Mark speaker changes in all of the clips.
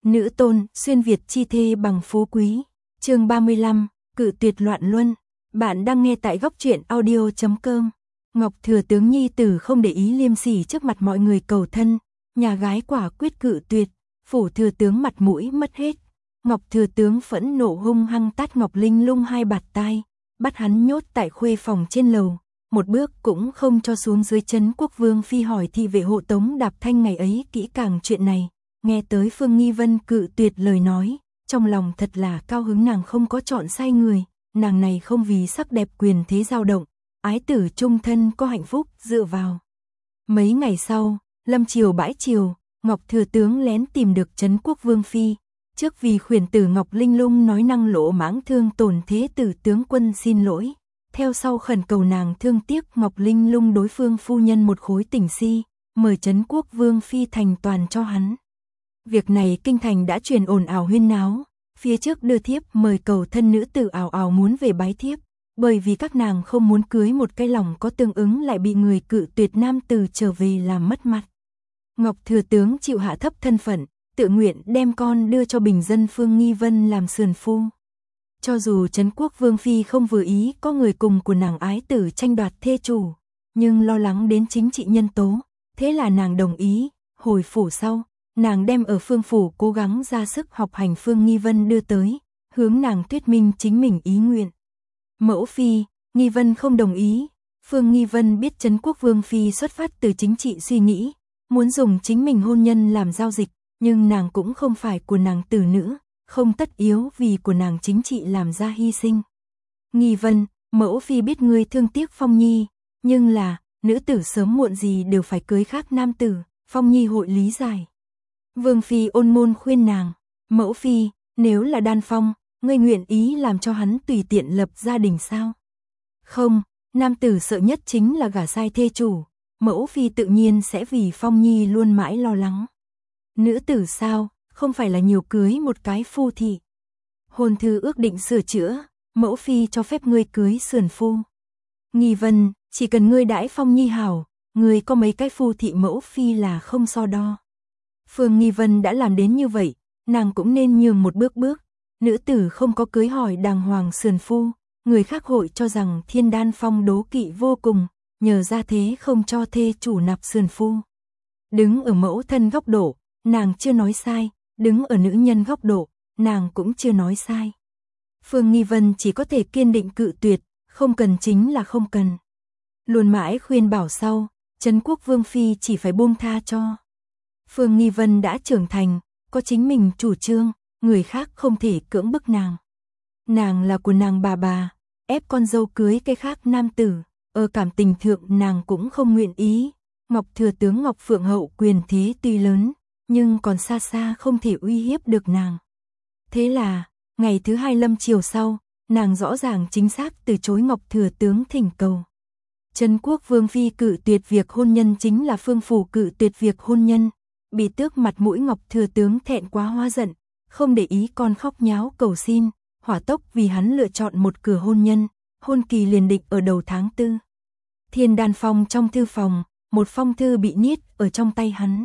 Speaker 1: Nữ tôn, xuyên Việt chi thê bằng phú quý. Chương 35, cự tuyệt loạn luân. Bạn đang nghe tại góc truyện audio.com. Ngọc Thừa Tướng nhi tử không để ý liêm sỉ trước mặt mọi người cầu thân, nhà gái quả quyết cự tuyệt, phủ Thừa Tướng mặt mũi mất hết. Ngọc Thừa Tướng phẫn nộ hung hăng tát Ngọc Linh Lung 2 bạt tai, bắt hắn nhốt tại khuê phòng trên lầu, một bước cũng không cho xuống dưới. Trấn Quốc Vương phi hỏi thị vệ hộ tống Đạp Thanh ngày ấy kỹ càng chuyện này, nghe tới Phương Nghi Vân cự tuyệt lời nói, trong lòng thật là cao hứng. Nàng không có chọn sai người, nàng này không vì sắc đẹp quyền thế dao động, ái tử chung thân có hạnh phúc dựa vào. Mấy ngày sau, lâm triều bãi triều, Ngọc Thừa Tướng lén tìm được Trấn Quốc Vương phi, trước vì khuyển tử Ngọc Linh Lung nói năng lỗ mãng thương tổn thế tử tướng quân xin lỗi, theo sau khẩn cầu nàng thương tiếc Ngọc Linh Lung đối phương phu nhân một khối tình si, mời Trấn Quốc Vương phi thành toàn cho hắn. Việc này kinh thành đã truyền ồn ào huyên náo, phía trước đưa thiếp mời cầu thân nữ tử ào ào muốn về bái thiếp, bởi vì các nàng không muốn cưới một cái lòng có tương ứng lại bị người cự tuyệt nam tử trở về làm mất mặt. Ngọc Thừa Tướng chịu hạ thấp thân phận, tự nguyện đem con đưa cho bình dân Phương Nghi Vân làm sườn phu. Cho dù Trấn Quốc Vương phi không vừa ý có người cùng của nàng ái tử tranh đoạt thê chủ, nhưng lo lắng đến chính trị nhân tố, thế là nàng đồng ý. Hồi phủ sau, nàng đem ở Phương phủ cố gắng ra sức học hành Phương Nghi Vân đưa tới, hướng nàng thuyết minh chính mình ý nguyện. Mẫu phi, Nghi Vân không đồng ý. Phương Nghi Vân biết Trấn Quốc Vương phi xuất phát từ chính trị suy nghĩ, muốn dùng chính mình hôn nhân làm giao dịch, nhưng nàng cũng không phải của nàng tử nữ, không tất yếu vì của nàng chính trị làm ra hy sinh. Nghi Vân, mẫu phi biết ngươi thương tiếc Phong Nhi, nhưng là, nữ tử sớm muộn gì đều phải cưới khác nam tử, Phong Nhi hội lý giải. Vương phi ôn môn khuyên nàng, mẫu phi, nếu là Đan Phong, ngươi nguyện ý làm cho hắn tùy tiện lập gia đình sao? Không, nam tử sợ nhất chính là gả sai thê chủ, mẫu phi tự nhiên sẽ vì Phong Nhi luôn mãi lo lắng. Nữ tử sao, không phải là nhiều cưới một cái phu thị. Hôn thư ước định sửa chữa, mẫu phi cho phép ngươi cưới sườn phu. Nghi Vân, chỉ cần ngươi đãi Phong Nhi hảo, ngươi có mấy cái phu thị mẫu phi là không so đo. Phương Nghi Vân đã làm đến như vậy, nàng cũng nên nhường một bước. Nữ tử không có cưới hỏi đàng hoàng sườn phu, người khác hội cho rằng Thiên Đan Phong đố kỵ vô cùng, nhờ ra thế không cho thê chủ nạp sườn phu. Đứng ở mẫu thân góc độ, nàng chưa nói sai, đứng ở nữ nhân góc độ, nàng cũng chưa nói sai. Phương Nghi Vân chỉ có thể kiên định cự tuyệt, không cần chính là không cần. Luôn mãi khuyên bảo sau, Trấn Quốc Vương phi chỉ phải buông tha cho. Phương Nghi Vân đã trưởng thành, có chính mình chủ trương, người khác không thể cưỡng bức nàng. Nàng là của nàng bà, ép con dâu cưới cái khác nam tử, ở cảm tình thượng nàng cũng không nguyện ý. Ngọc Thừa Tướng Ngọc Phượng Hậu quyền thế tuy lớn, nhưng còn xa xa không thể uy hiếp được nàng. Thế là, ngày thứ 2 lâm triều sau, nàng rõ ràng chính xác từ chối Ngọc Thừa Tướng thỉnh cầu. Trấn Quốc Vương phi cự tuyệt việc hôn nhân chính là Phương phủ cự tuyệt việc hôn nhân, bị tước mặt mũi. Ngọc Thừa Tướng thẹn quá hóa giận, không để ý con khóc nháo cầu xin, hỏa tốc vì hắn lựa chọn một cửa hôn nhân, hôn kỳ liền định ở đầu tháng 4. Thiên Đan Phong trong thư phòng, một phong thư bị niết ở trong tay hắn.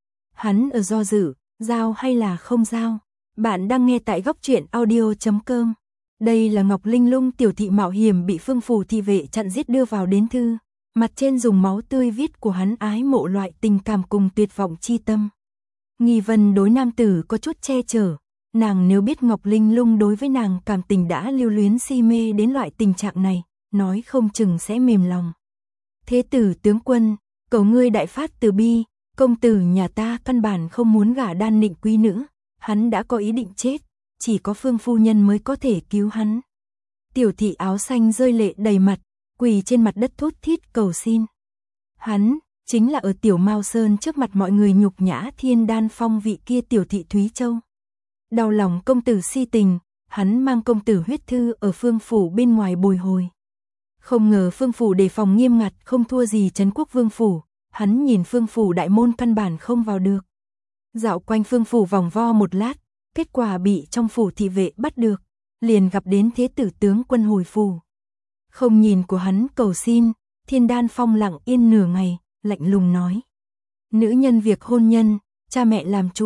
Speaker 1: Hắn ở do dự, giao hay là không giao. Bạn đang nghe tại góc truyện audio.com. Đây là Ngọc Linh Lung tiểu thị mạo hiểm bị Phương phủ thị vệ chặn giết đưa vào đến thư, mặt trên dùng máu tươi viết của hắn ái mộ loại tình cảm cùng tuyệt vọng chi tâm. Nghi Vân đối nam tử có chút che chở, nàng nếu biết Ngọc Linh Lung đối với nàng cảm tình đã lưu luyến si mê đến loại tình trạng này, nói không chừng sẽ mềm lòng. Thế tử tướng quân, cầu ngươi đại phát từ bi, công tử nhà ta căn bản không muốn gả Đan Nịnh quý nữ, hắn đã có ý định chết, chỉ có Phương phu nhân mới có thể cứu hắn. Tiểu thị áo xanh rơi lệ đầy mặt, quỳ trên mặt đất thút thít cầu xin. Hắn chính là ở Tiểu Mao Sơn trước mặt mọi người nhục nhã Thiên Đan Phong vị kia tiểu thị Thúy Châu. Đau lòng công tử si tình, hắn mang công tử huyết thư ở Phương phủ bên ngoài bồi hồi. Không ngờ Phương phủ đề phòng nghiêm ngặt không thua gì Trấn Quốc Vương phủ, hắn nhìn Phương phủ đại môn căn bản không vào được. Dạo quanh Phương phủ vòng vo một lát, kết quả bị trong phủ thị vệ bắt được, liền gặp đến thế tử tướng quân hồi phủ. Không nhìn của hắn cầu xin, Thiên Đan Phong lặng yên nửa ngày, lạnh lùng nói. Nữ nhân việc hôn nhân, cha mẹ làm chủ,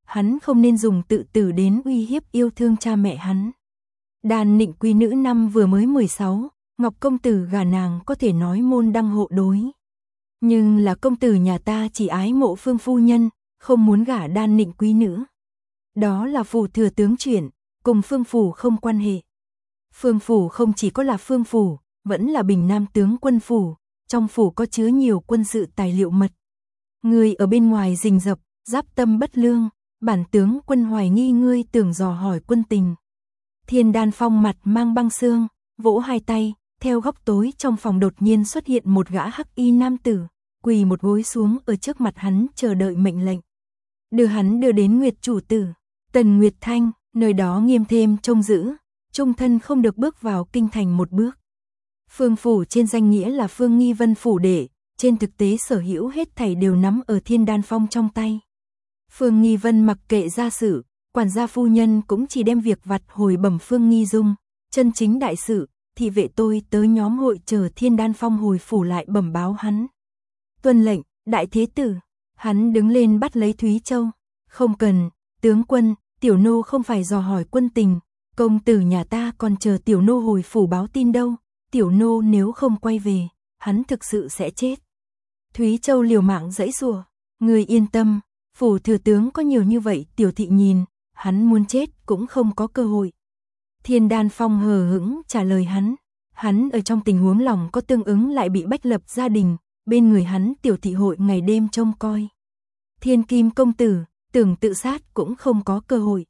Speaker 1: hắn không nên dùng tự tử đến uy hiếp yêu thương cha mẹ hắn. Đan Nịnh quý nữ năm vừa mới 16, Ngọc công tử gả nàng có thể nói môn đăng hộ đối. Nhưng là công tử nhà ta chỉ ái mộ Phương phu nhân, không muốn gả Đan Nịnh quý nữ. Đó là phủ thừa tướng chuyện, cùng Phương phủ không quan hệ. Phương phủ không chỉ có là Phương phủ, vẫn là Bình Nam tướng quân phủ, trong phủ có chứa nhiều quân sự tài liệu mật. Người ở bên ngoài rình rập, giáp tâm bất lương, bản tướng quân hoài nghi ngươi tưởng dò hỏi quân tình. Thiên Đan Phong mặt mang băng xương, vỗ hai tay, theo góc tối trong phòng đột nhiên xuất hiện một gã hắc y nam tử, quỳ một gối xuống ở trước mặt hắn chờ đợi mệnh lệnh. Đưa hắn đưa đến Nguyệt chủ tử, Tần Nguyệt Thanh, nơi đó nghiêm thêm trông giữ, trung thân không được bước vào kinh thành một bước. Phương phủ trên danh nghĩa là Phương Nghi Vân phủ đệ, trên thực tế sở hữu hết thảy đều nắm ở Thiên Đan Phong trong tay. Phương Nghi Vân mặc kệ gia sự, quản gia phu nhân cũng chỉ đem việc vặt hồi bẩm Phương Nghi Dung, chân chính đại sự, thị vệ tôi tới nhóm hội chờ Thiên Đan Phong hồi phủ lại bẩm báo hắn. Tuân lệnh, đại thế tử. Hắn đứng lên bắt lấy Thúy Châu. Không cần, tướng quân, tiểu nô không phải dò hỏi quân tình, công tử nhà ta còn chờ tiểu nô hồi phủ báo tin đâu, tiểu nô nếu không quay về, hắn thực sự sẽ chết. Thúy Châu liều mạng giãy giụa, người yên tâm, phủ thừa tướng có nhiều như vậy tiểu thị nhìn, hắn muốn chết cũng không có cơ hội. Thiên Đan Phong hờ hững trả lời hắn ở trong tình huống lòng có tương ứng lại bị bách lập gia đình, bên người hắn tiểu thị hội ngày đêm trông coi. Thiên Kim công tử, tưởng tự sát cũng không có cơ hội.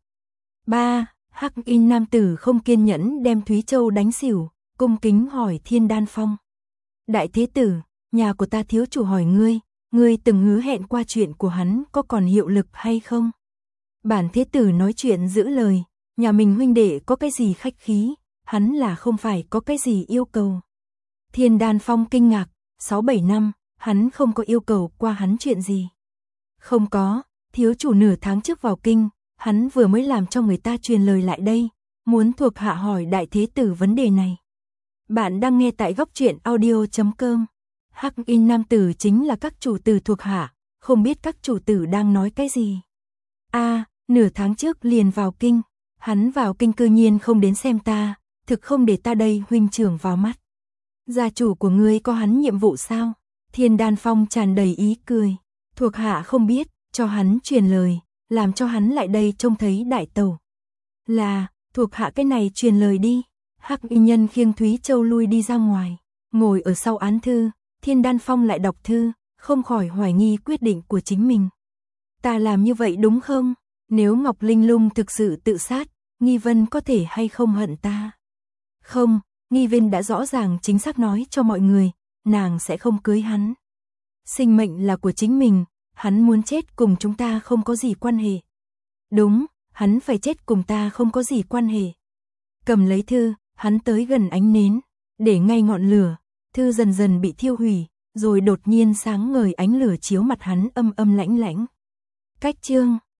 Speaker 1: Hắc y nam tử không kiên nhẫn đem Thúy Châu đánh xỉu, cung kính hỏi Thiên Đan Phong. Đại thế tử, nhà của ta thiếu chủ hỏi ngươi từng hứa hẹn qua chuyện của hắn có còn hiệu lực hay không? Bản thế tử nói chuyện giữ lời, nhà mình huynh đệ có cái gì khách khí, hắn là không phải có cái gì yêu cầu. Thiên Đan Phong kinh ngạc, 6-7 năm, hắn không có yêu cầu qua hắn chuyện gì. Không có, thiếu chủ nửa tháng trước vào kinh, hắn vừa mới làm cho người ta truyền lời lại đây, muốn thuộc hạ hỏi đại thế tử vấn đề này. Bạn đang nghe tại góc truyện audio.com. Hắc y nam tử chính là các chủ tử thuộc hạ, không biết các chủ tử đang nói cái gì. Nửa tháng trước liền vào kinh, hắn vào kinh cư nhiên không đến xem ta, thực không để ta đây huynh trưởng vào mắt. Gia chủ của ngươi có hắn nhiệm vụ sao? Thiên Đan Phong tràn đầy ý cười, thuộc hạ không biết, cho hắn truyền lời, làm cho hắn lại đây trông thấy đại tẩu. Là, thuộc hạ cái này truyền lời đi. Hắc y nhân khiêng Thúy Châu lui đi ra ngoài, ngồi ở sau án thư, Thiên Đan Phong lại đọc thư, không khỏi hoài nghi quyết định của chính mình. Ta làm như vậy đúng không? Nếu Ngọc Linh Lung thực sự tự sát, Nghi Vân có thể hay không hận ta? Không, Nghi Vân đã rõ ràng chính xác nói cho mọi người, nàng sẽ không cưới hắn. Sinh mệnh là của chính mình, hắn muốn chết cùng chúng ta không có gì quan hệ. Đúng, hắn phải chết cùng ta không có gì quan hệ. Cầm lấy thư, hắn tới gần ánh nến, để ngay ngọn lửa, thư dần dần bị thiêu hủy, rồi đột nhiên sáng ngời ánh lửa chiếu mặt hắn âm âm lãnh lãnh. Cách chương